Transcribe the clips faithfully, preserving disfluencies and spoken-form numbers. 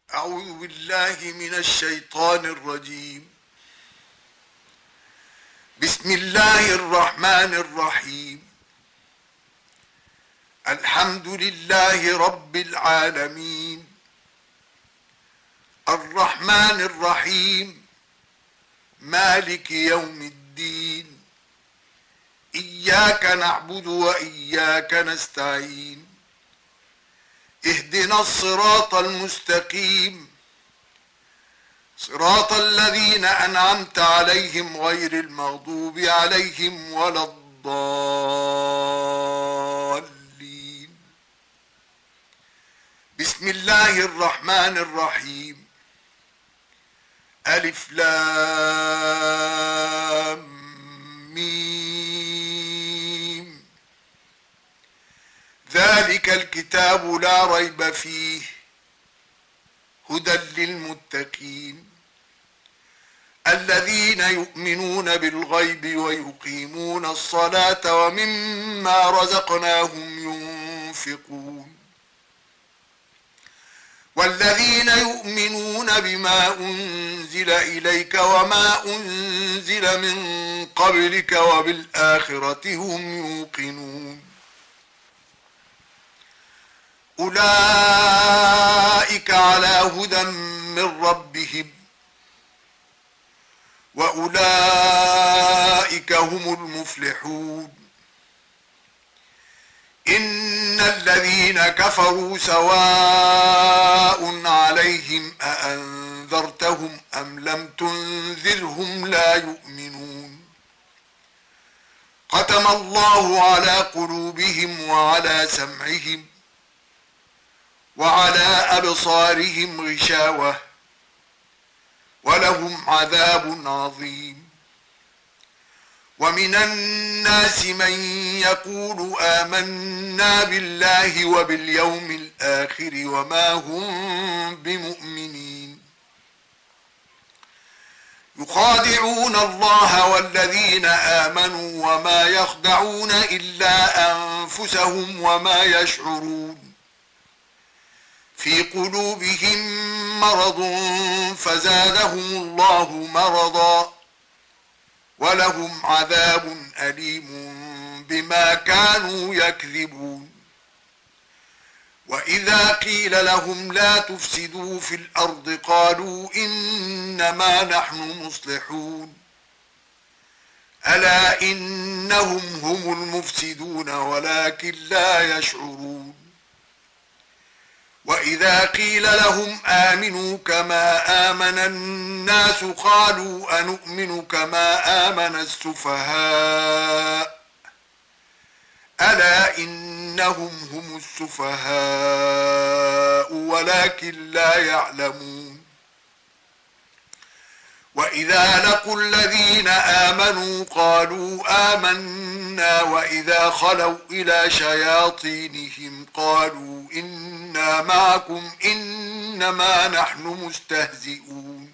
أعوذ بالله من الشيطان الرجيم. بسم الله الرحمن الرحيم. الحمد لله رب العالمين، الرحمن الرحيم، مالك يوم الدين، إياك نعبد وإياك نستعين، اهدنا الصراط المستقيم، صراط الذين أنعمت عليهم غير المغضوب عليهم ولا الضالين. بسم الله الرحمن الرحيم. ألف لام ميم. ذلك الكتاب لا ريب فيه هدى للمتقين الذين يؤمنون بالغيب ويقيمون الصلاة ومما رزقناهم ينفقون والذين يؤمنون بما أنزل إليك وما أنزل من قبلك وبالآخرة هم يوقنون. أولئك على هدى من ربهم وأولئك هم المفلحون. إن الذين كفروا سواء عليهم أأنذرتهم أم لم تنذرهم لا يؤمنون. ختم الله على قلوبهم وعلى سمعهم وعلى أبصارهم غشاوة ولهم عذاب عظيم. ومن الناس من يقول آمنا بالله وباليوم الآخر وما هم بمؤمنين. يخادعون الله والذين آمنوا وما يخدعون إلا أنفسهم وما يشعرون. في قلوبهم مرض فزادهم الله مرضا ولهم عذاب أليم بما كانوا يكذبون. وإذا قيل لهم لا تفسدوا في الأرض قالوا إنما نحن مصلحون ألا إنهم هم المفسدون ولكن لا يشعرون. وإذا قيل لهم آمنوا كما آمن الناس قالوا أنؤمن كما آمن السفهاء ألا إنهم هم السفهاء ولكن لا يعلمون. وإذا لقوا الذين آمنوا قالوا آمنا وإذا خلوا إلى شياطينهم قالوا إنا معكم إنما نحن مستهزئون.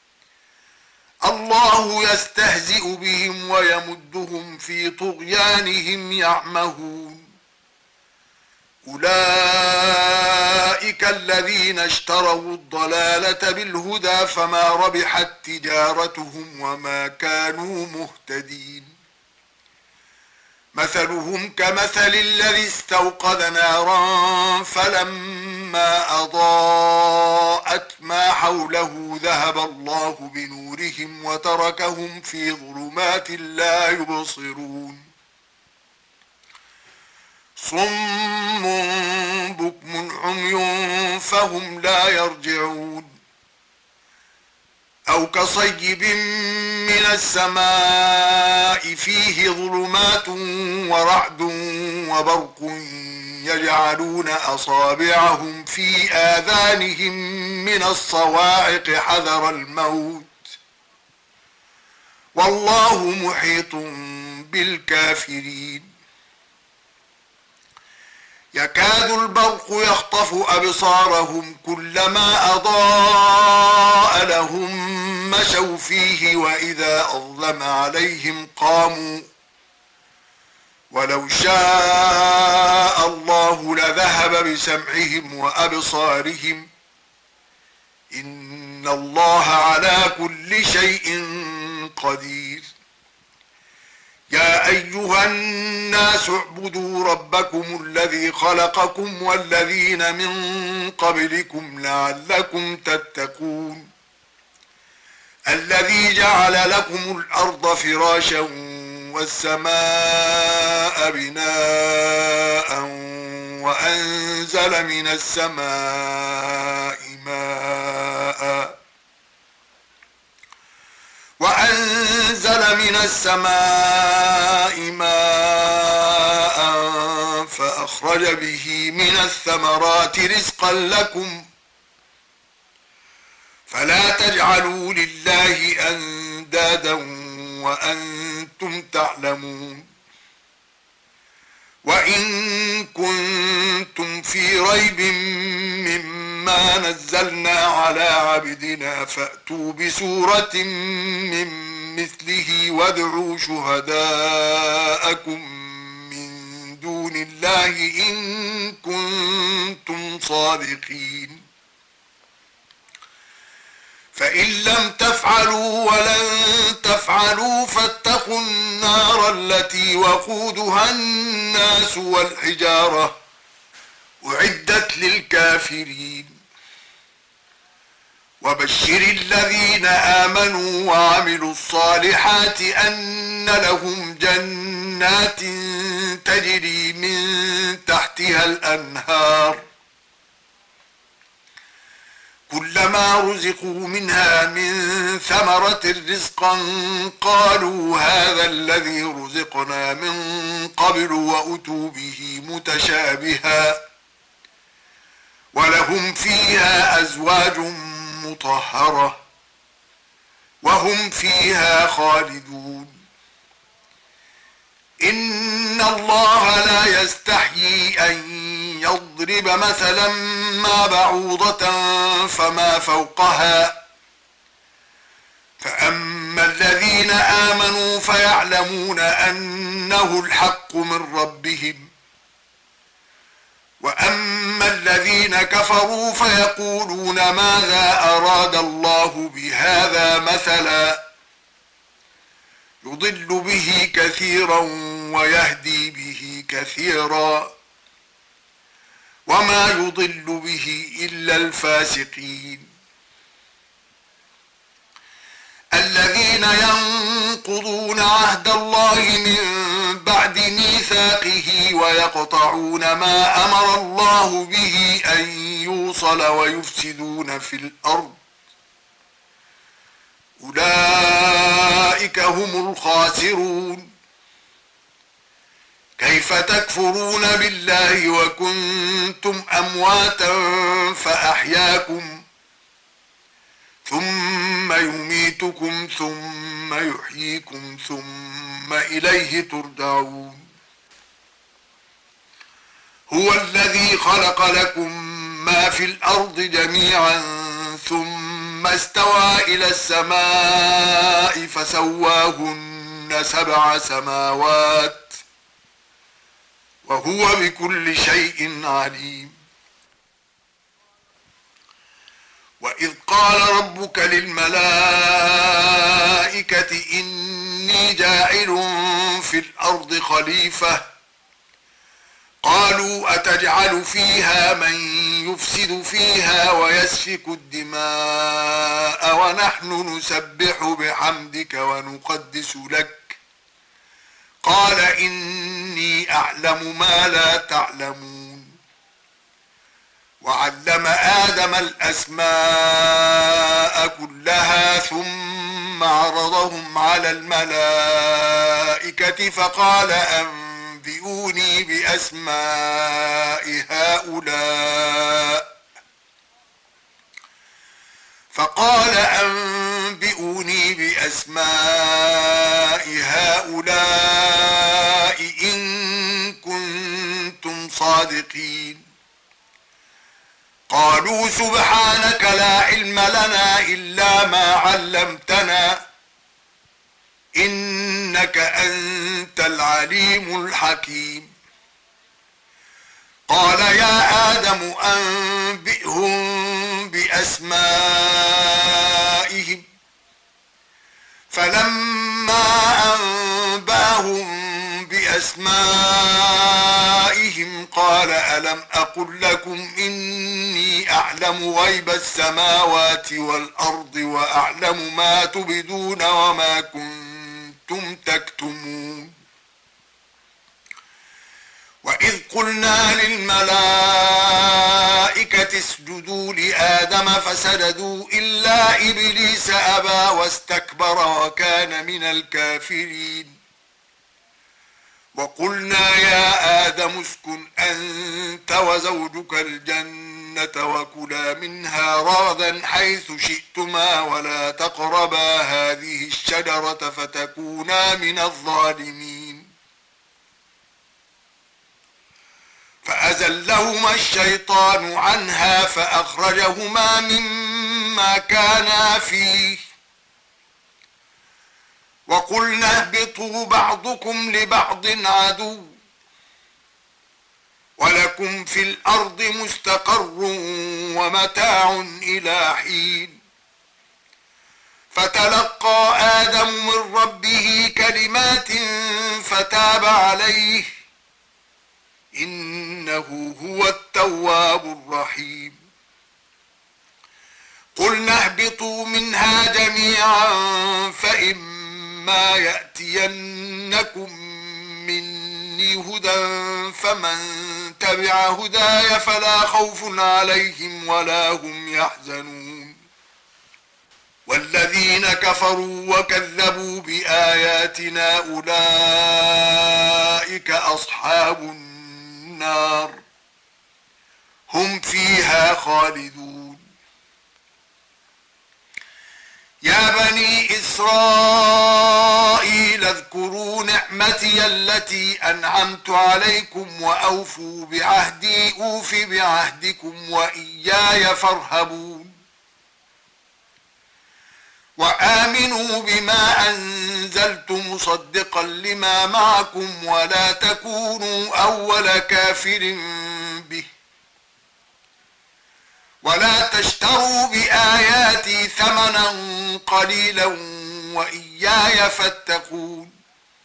الله يستهزئ بهم ويمدهم في طغيانهم يعمهون. أولئك الذين اشتروا الضلالة بالهدى فما ربحت تجارتهم وما كانوا مهتدين. مثلهم كمثل الذي استوقد نارا فلما أضاءت ما حوله ذهب الله بنورهم وتركهم في ظلمات لا يبصرون. صم بكم عمي فهم لا يرجعون. أو كصيب من السماء فيه ظلمات ورعد وبرق يجعلون أصابعهم في آذانهم من الصواعق حذر الموت والله محيط بالكافرين. يكاد البرق يخطف أبصارهم كلما أضاء لهم مشوا فيه وإذا أظلم عليهم قاموا ولو شاء الله لذهب بسمعهم وأبصارهم إن الله على كل شيء قدير. يا أيها الناس اعبدوا ربكم الذي خلقكم والذين من قبلكم لعلكم تتقون. الذي جعل لكم الأرض فراشا والسماء بناء وأنزل من السماء ماء وأنزل من السماء ماء فأخرج به من الثمرات رزقا لكم فلا تجعلوا لله أندادا وأنتم تعلمون. وإن كنتم في ريب مما نزلنا على عبدنا فأتوا بسورة من مثله وادعوا شهداءكم من دون الله إن كنتم صادقين. فإن لم تفعلوا ولن تفعلوا فاتقوا النار التي وقودها الناس والحجارة أعدت للكافرين. وبشر الذين آمنوا وعملوا الصالحات أن لهم جنات تجري من تحتها الأنهار كلما رزقوا منها من ثمرة رزقا قالوا هذا الذي رزقنا من قبل وأتوا به متشابها ولهم فيها أزواج مطهرة وهم فيها خالدون. إن الله لا يستحيي أن يضرب مثلا ما بعوضة فما فوقها فأما الذين آمنوا فيعلمون أنه الحق من ربهم وأما الذين كفروا فيقولون ماذا أراد الله بهذا مثلا يضل به كثيرا ويهدي به كثيرا وما يضل به إلا الفاسقين. الذين ينقضون عهد الله من بعد ميثاقه ويقطعون ما أمر الله به أن يوصل ويفسدون في الأرض أولئك هم الخاسرون. كيف تكفرون بالله وكنتم أمواتا فأحياكم ثم يميتكم ثم يحييكم ثم إليه ترجعون. هو الذي خلق لكم ما في الأرض جميعا ثم استوى إلى السماء فسواهن سبع سماوات وهو بكل شيء عليم. وإذ قال ربك للملائكة إني جاعل في الأرض خليفة قالوا أتجعل فيها من يفسد فيها ويسفك الدماء ونحن نسبح بحمدك ونقدس لك قال إني أعلم ما لا تعلمون. وعلم آدم الأسماء كلها ثم عرضهم على الملائكة فقال أنبئوني بأسماء هؤلاء فقال أنبئوني بأسماء هؤلاء إن كنتم صادقين. قالوا سبحانك لا علم لنا إلا ما علمتنا إنك أنت العليم الحكيم. قال يا آدم أنبئهم بأسمائهم فلما أنباهم بأسمائهم قال ألم أقل لكم إني أعلم غيب السماوات والأرض وأعلم ما تبدون وما كنتم تكتمون وإذ قلنا للملائكة اسجدوا لآدم فسجدوا إلا إبليس أبى واستكبر وكان من الكافرين وقلنا يا آدم اسكن أنت وزوجك الجنة وكلا منها رغدا حيث شئتما ولا تقربا هذه الشجرة فتكونا من الظالمين فأزلهما الشيطان عنها فأخرجهما مما كانا فيه وقلنا اهبطوا بعضكم لبعض عدو ولكم في الأرض مستقر ومتاع إلى حين فتلقى آدم من ربه كلمات فتاب عليه إنه هو التواب الرحيم قلنا اهبطوا منها جميعا فإما يأتينكم مني هدى فمن تبع هداي فلا خوف عليهم ولا هم يحزنون والذين كفروا وكذبوا بآياتنا أولئك أصحاب النار هم فيها خالدون يا بني إسرائيل اذكروا نعمتي التي أنعمت عليكم وأوفوا بعهدي أوف بعهدكم وإياي فارهبون وآمنوا بما أنزلت مصدقا لما معكم ولا تكونوا أول كافر به ولا تشتروا بآياتي ثمنا قليلا وإياي فاتقون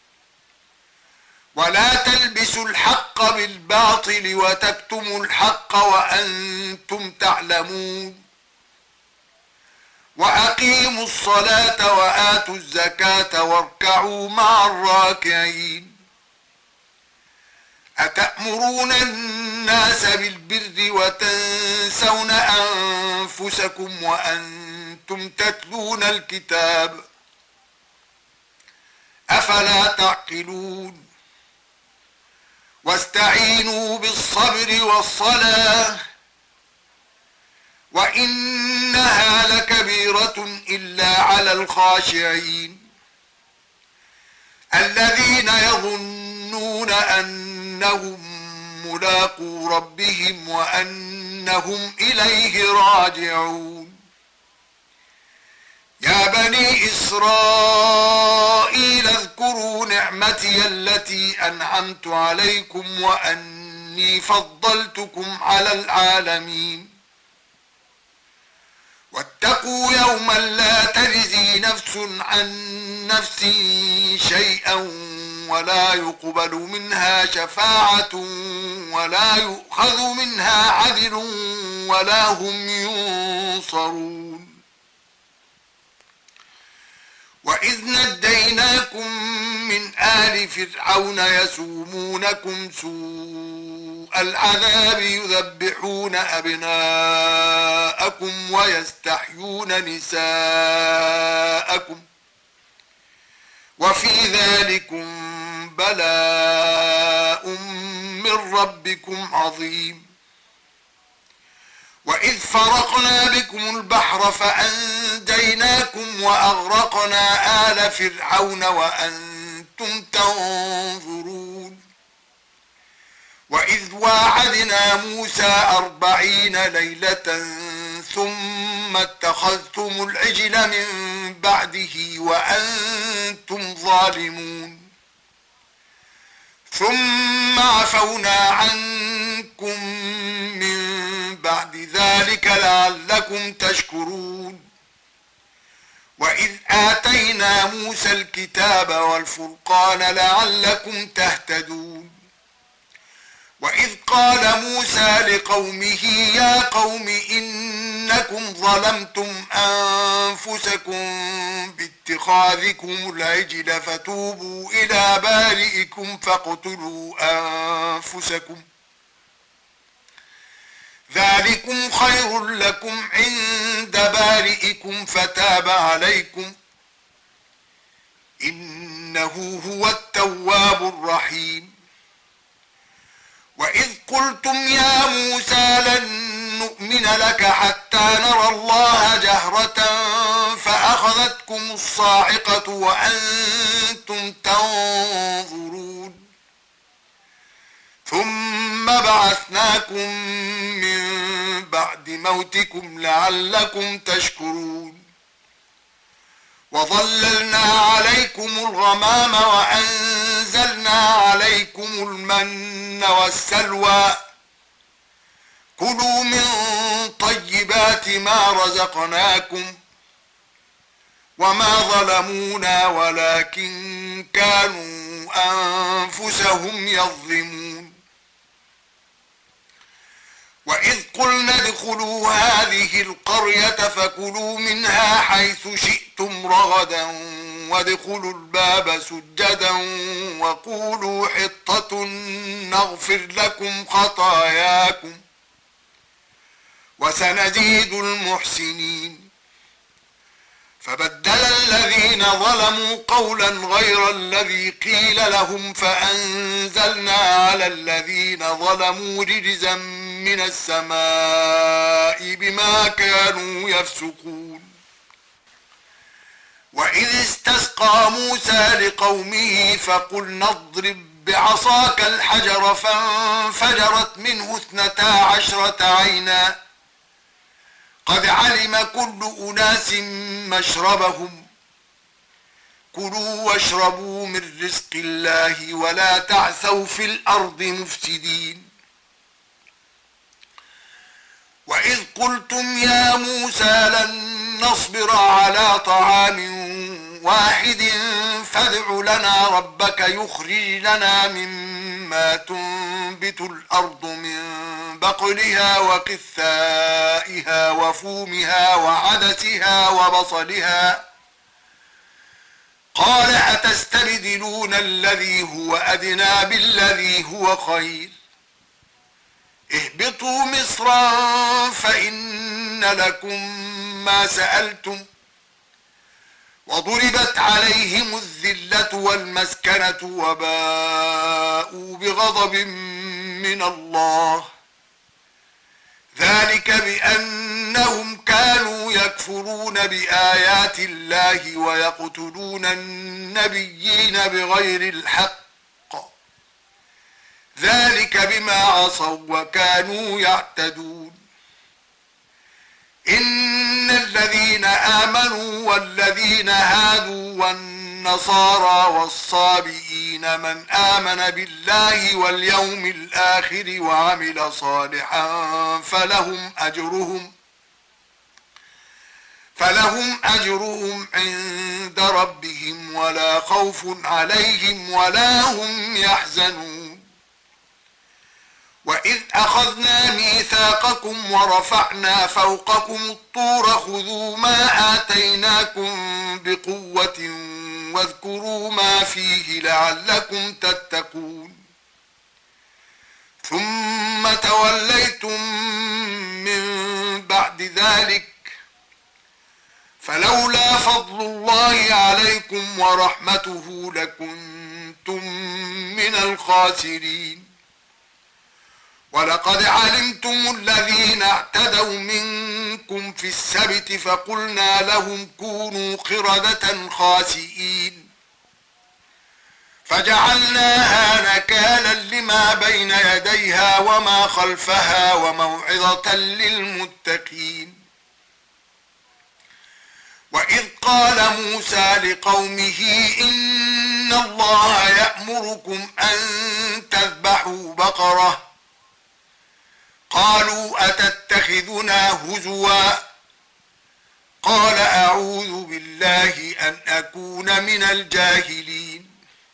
ولا تلبسوا الحق بالباطل وتكتموا الحق وأنتم تعلمون وأقيموا الصلاة وآتوا الزكاة واركعوا مع الراكعين أتأمرون الناس بالبر وتنسون أنفسكم وأنتم تتلون الكتاب أفلا تعقلون واستعينوا بالصبر والصلاة وإنها لكبيرة إلا على الخاشعين الذين يظنون أنهم ملاقو ربهم وأنهم إليه راجعون يا بني إسرائيل اذكروا نعمتي التي أنعمت عليكم وأني فضلتكم على العالمين واتقوا يوما لا تجزي نفس عن نفس شيئا ولا يقبل منها شفاعة ولا يؤخذ منها عدل ولا هم ينصرون وإذ نجيناكم من آل فرعون يسومونكم سوء العذاب يذبحون أبناءكم ويستحيون نساءكم وفي ذلكم بلاء من ربكم عظيم وإذ فرقنا بكم البحر فأنجيناكم وأغرقنا آل فرعون وأنتم تنظرون وإذ واعدنا موسى أربعين ليلة ثم اتخذتم العجل من بعده وأنتم ظالمون ثم عفونا عنكم من بعد ذلك لعلكم تشكرون وإذ آتينا موسى الكتاب والفرقان لعلكم تهتدون وإذ قال موسى لقومه يا قوم إنكم ظلمتم أنفسكم باتخاذكم العجل فتوبوا إلى بارئكم فاقتلوا أنفسكم ذلكم خير لكم عند بارئكم فتاب عليكم إنه هو التواب الرحيم وإذ قلتم يا موسى لن نؤمن لك حتى نرى الله جهرة فأخذتكم الصاعقة وأنتم تنظرون ثم بعثناكم من بعد موتكم لعلكم تشكرون وظللنا عليكم الغمام وأنزلنا عليكم المن والسلوى كلوا من طيبات ما رزقناكم وما ظلمونا ولكن كانوا أنفسهم يظلمون وإذ قلنا ادخلوا هذه القرية فكلوا منها حيث شئتم رغدا وادخلوا الباب سجدا وقولوا حطة نغفر لكم خطاياكم وسنزيد المحسنين فبدل الذين ظلموا قولا غير الذي قيل لهم فأنزلنا على الذين ظلموا رجزا من السماء بما كانوا يفسقون وإذ استسقى موسى لقومه فقلنا اضرب بعصاك الحجر فانفجرت منه اثنتا عشرة عينا قد علم كل أناس مشربهم كلوا واشربوا من رزق الله ولا تعثوا في الأرض مفسدين وإذ قلتم يا موسى لن نصبر على طعام واحد فادع لنا ربك يخرج لنا مما تنبت الأرض من بقلها وقثائها وفومها وعدسها وبصلها قال أتستبدلون الذي هو أدنى بالذي هو خير اهبطوا مصرا فإن لكم ما سألتم وضربت عليهم الذلة والمسكنة وباءوا بغضب من الله ذلك بأنهم كانوا يكفرون بآيات الله ويقتلون النبيين بغير الحق ذلك بما عصوا وكانوا يعتدون إن الذين آمنوا والذين هادوا والنصارى والصابئين من آمن بالله واليوم الآخر وعمل صالحا فلهم أجرهم فلهم أجرهم عند ربهم ولا خوف عليهم ولا هم يحزنون وإذ أخذنا ميثاقكم ورفعنا فوقكم الطور خذوا ما آتيناكم بقوة واذكروا ما فيه لعلكم تتقون ثم توليتم من بعد ذلك فلولا فضل الله عليكم ورحمته لكنتم من الخاسرين ولقد علمتم الذين اعتدوا منكم في السبت فقلنا لهم كونوا قردة خاسئين فجعلناها نكالا لما بين يديها وما خلفها وموعظة للمتقين وإذ قال موسى لقومه إن الله يأمركم أن تذبحوا بقرة قالوا أتتخذنا هزوا قال أعوذ بالله أن أكون من الجاهلين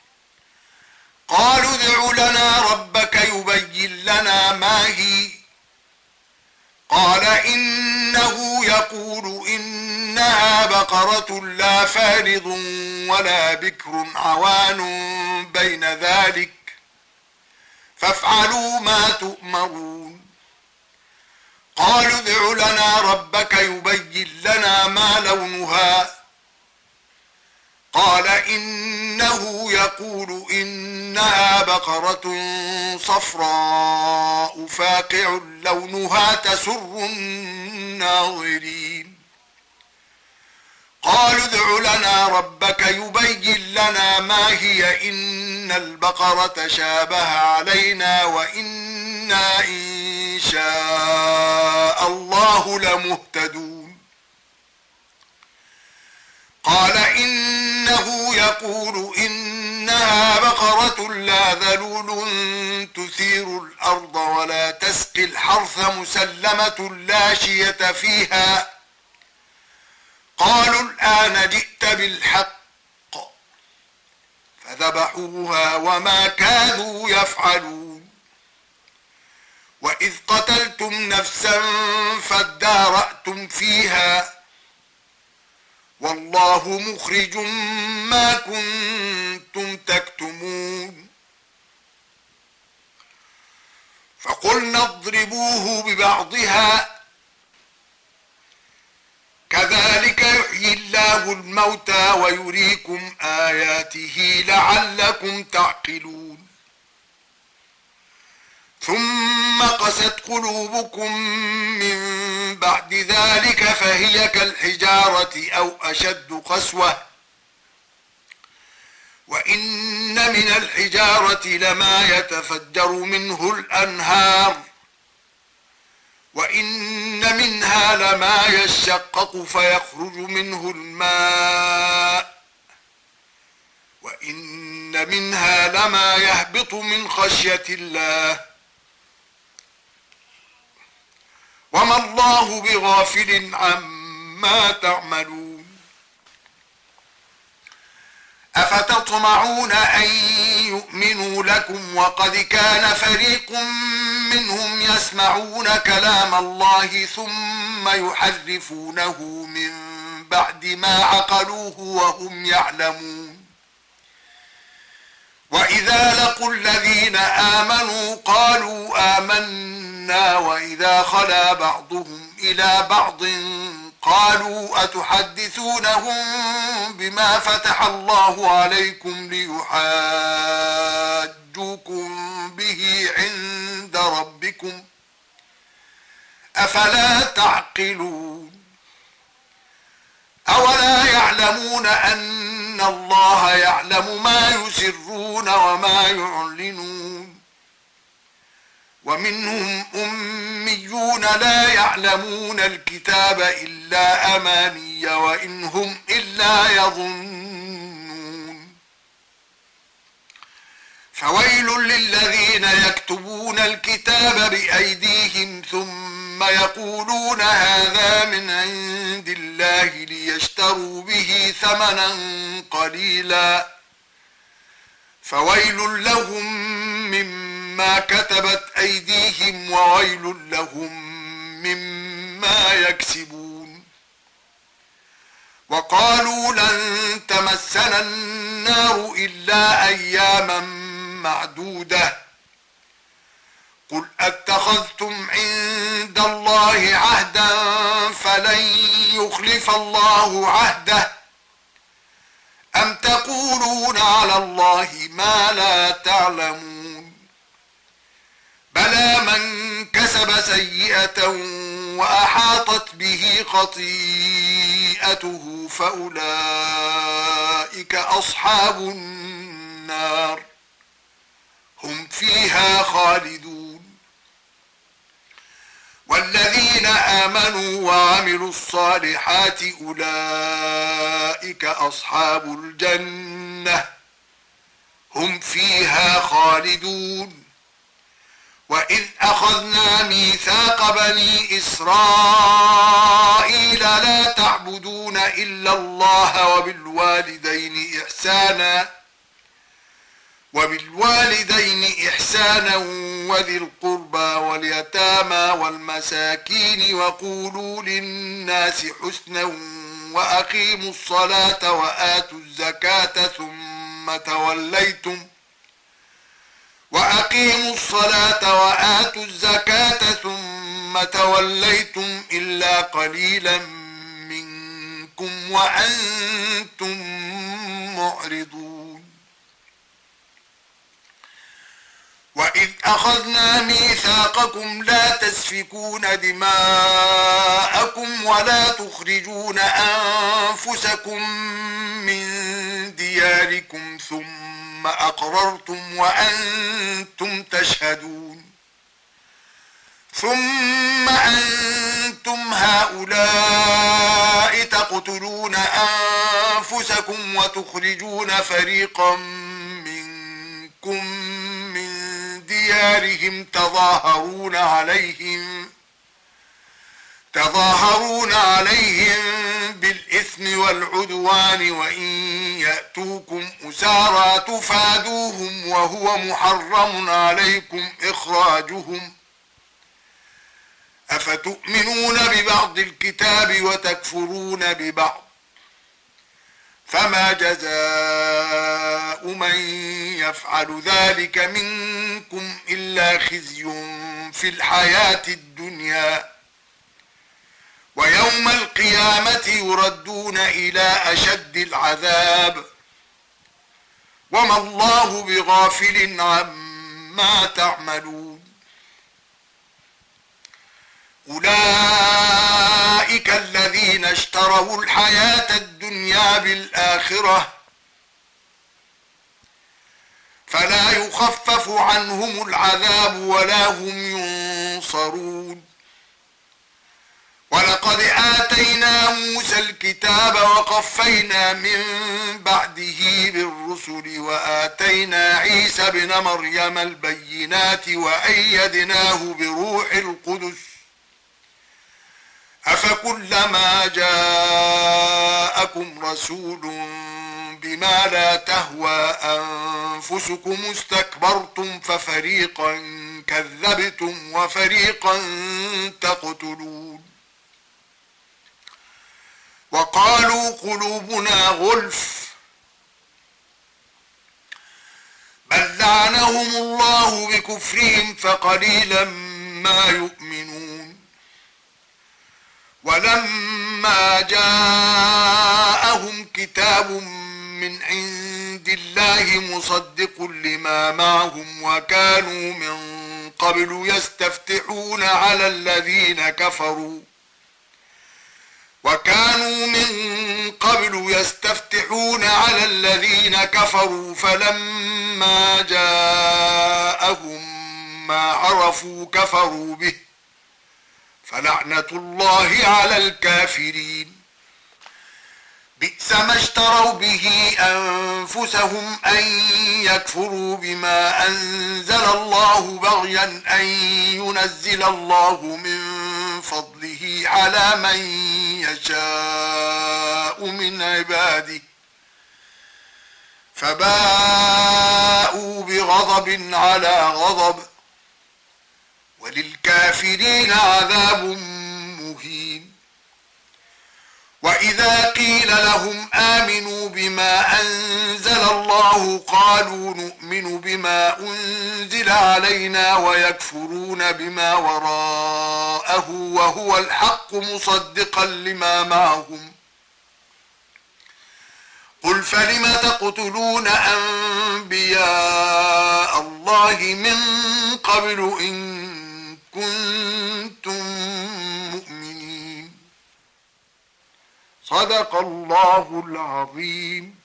قالوا ادع لنا ربك يبين لنا ما هي قال إنه يقول إنها بقرة لا فارض ولا بكر عوان بين ذلك فافعلوا ما تؤمرون قالوا ادع لنا ربك يبين لنا ما لونها قال إنه يقول إنها بقرة صفراء فاقع لونها تسر الناظرين قالوا ادع لنا ربك يبين لنا ما هي إن البقرة شابه علينا وإنا إن شاء الله لمهتدون قال إنه يقول إنها بقرة لا ذلول تثير الأرض ولا تسقي الحرث مسلمة لا شية فيها قالوا الآن جئت بالحق فذبحوها وما كادوا يفعلون وإذ قتلتم نفسا فادارأتم فيها والله مخرج ما كنتم تكتمون فقلنا اضربوه ببعضها كذلك يحيي الله الموتى ويريكم آياته لعلكم تعقلون ثم قست قلوبكم من بعد ذلك فهي كالحجارة أو أشد قسوة وإن من الحجارة لما يتفجر منه الأنهار وإن منها لما يشقق فيخرج منه الماء وإن منها لما يهبط من خشية الله وما الله بغافل عما تعملون أفتطمعون أن يؤمنوا لكم وقد كان فريق منهم يسمعون كلام الله ثم يحرفونه من بعد ما عقلوه وهم يعلمون وإذا لقوا الذين آمنوا قالوا آمنا وإذا خلا بعضهم إلى بعض قالوا أتحدثونهم بما فتح الله عليكم ليحاجوكم به عند ربكم أفلا تعقلون أولا يعلمون أن الله يعلم ما يسرون وما يعلنون ومنهم أميون لا يعلمون الكتاب إلا أماني وإن هم إلا يظنون فويل للذين يكتبون الكتاب بأيديهم ثم يقولون هذا من عند الله ليشتروا به ثمنا قليلا فويل لهم مما كتبت أيديهم وويل لهم مما يكسبون وقالوا لن تمسنا النار إلا أياما معدودة قل أتخذتم عند الله عهدا فلن يخلف الله عهده أم تقولون على الله ما لا تعلمون بلى من كسب سيئة وأحاطت به خطيئته فأولئك أصحاب النار هم فيها خالدون والذين آمنوا وعملوا الصالحات أولئك أصحاب الجنة هم فيها خالدون وإذ أخذنا ميثاق بني إسرائيل لا تعلمون تعبدون إلا الله وبالوالدين إحسانا وبالوالدين إحسانا وذي القربى واليتامى والمساكين وقولوا للناس حسنا وأقيموا الصلاة وآتوا الزكاة ثم توليتم وأقيموا الصلاة وآتوا الزكاة ثم توليتم إلا قليلا منكم وأنتم معرضون. وإذ أخذنا ميثاقكم لا تسفكون دماءكم ولا تخرجون أنفسكم من دياركم ثم أقررتم وأنتم تشهدون ثم أنتم هؤلاء تقتلون أنفسكم وتخرجون فريقا منكم من ديارهم تظاهرون عليهم تظاهرون عليهم بالإثم والعدوان وإن يأتوكم أسارى تفادوهم وهو محرم عليكم إخراجهم أفتؤمنون ببعض الكتاب وتكفرون ببعض فما جزاء من يفعل ذلك منكم إلا خزي في الحياة الدنيا ويوم القيامة يردون إلى أشد العذاب وما الله بغافل عما تعملون. أولئك الذين اشتروا الحياة الدنيا بالآخرة فلا يخفف عنهم العذاب ولا هم ينصرون. ولقد آتينا موسى الكتاب وقفينا من بعده بالرسل وآتينا عيسى ابن مريم البينات وأيدناه بروح القدس أفكلما جاءكم رسول بما لا تهوى أنفسكم استكبرتم ففريقا كذبتم وفريقا تقتلون. وقالوا قلوبنا غلف بل لعنهم الله بكفرهم فقليلا ما يؤمنون. ولما جاءهم كتاب من عند الله مصدق لما معهم وكانوا من قبل يستفتحون على الذين كفروا وكانوا من قبل يستفتحون على الذين كفروا فلما جاءهم ما عرفوا كفروا به فلعنة الله على الكافرين. بئس ما اشتروا به أنفسهم أن يكفروا بما أنزل الله بغيا أن ينزل الله من فضله على من يشاء من عباده فباءوا بغضب على غضب وللكافرين عذاب مهين. وإذا قيل لهم آمنوا بما أنزل الله قالوا نؤمن بما أنزل علينا ويكفرون بما وراءه وهو الحق مصدقا لما معهم قل فلم تقتلون أنبياء الله من قبل إن كنتم مؤمنين. صدق الله العظيم.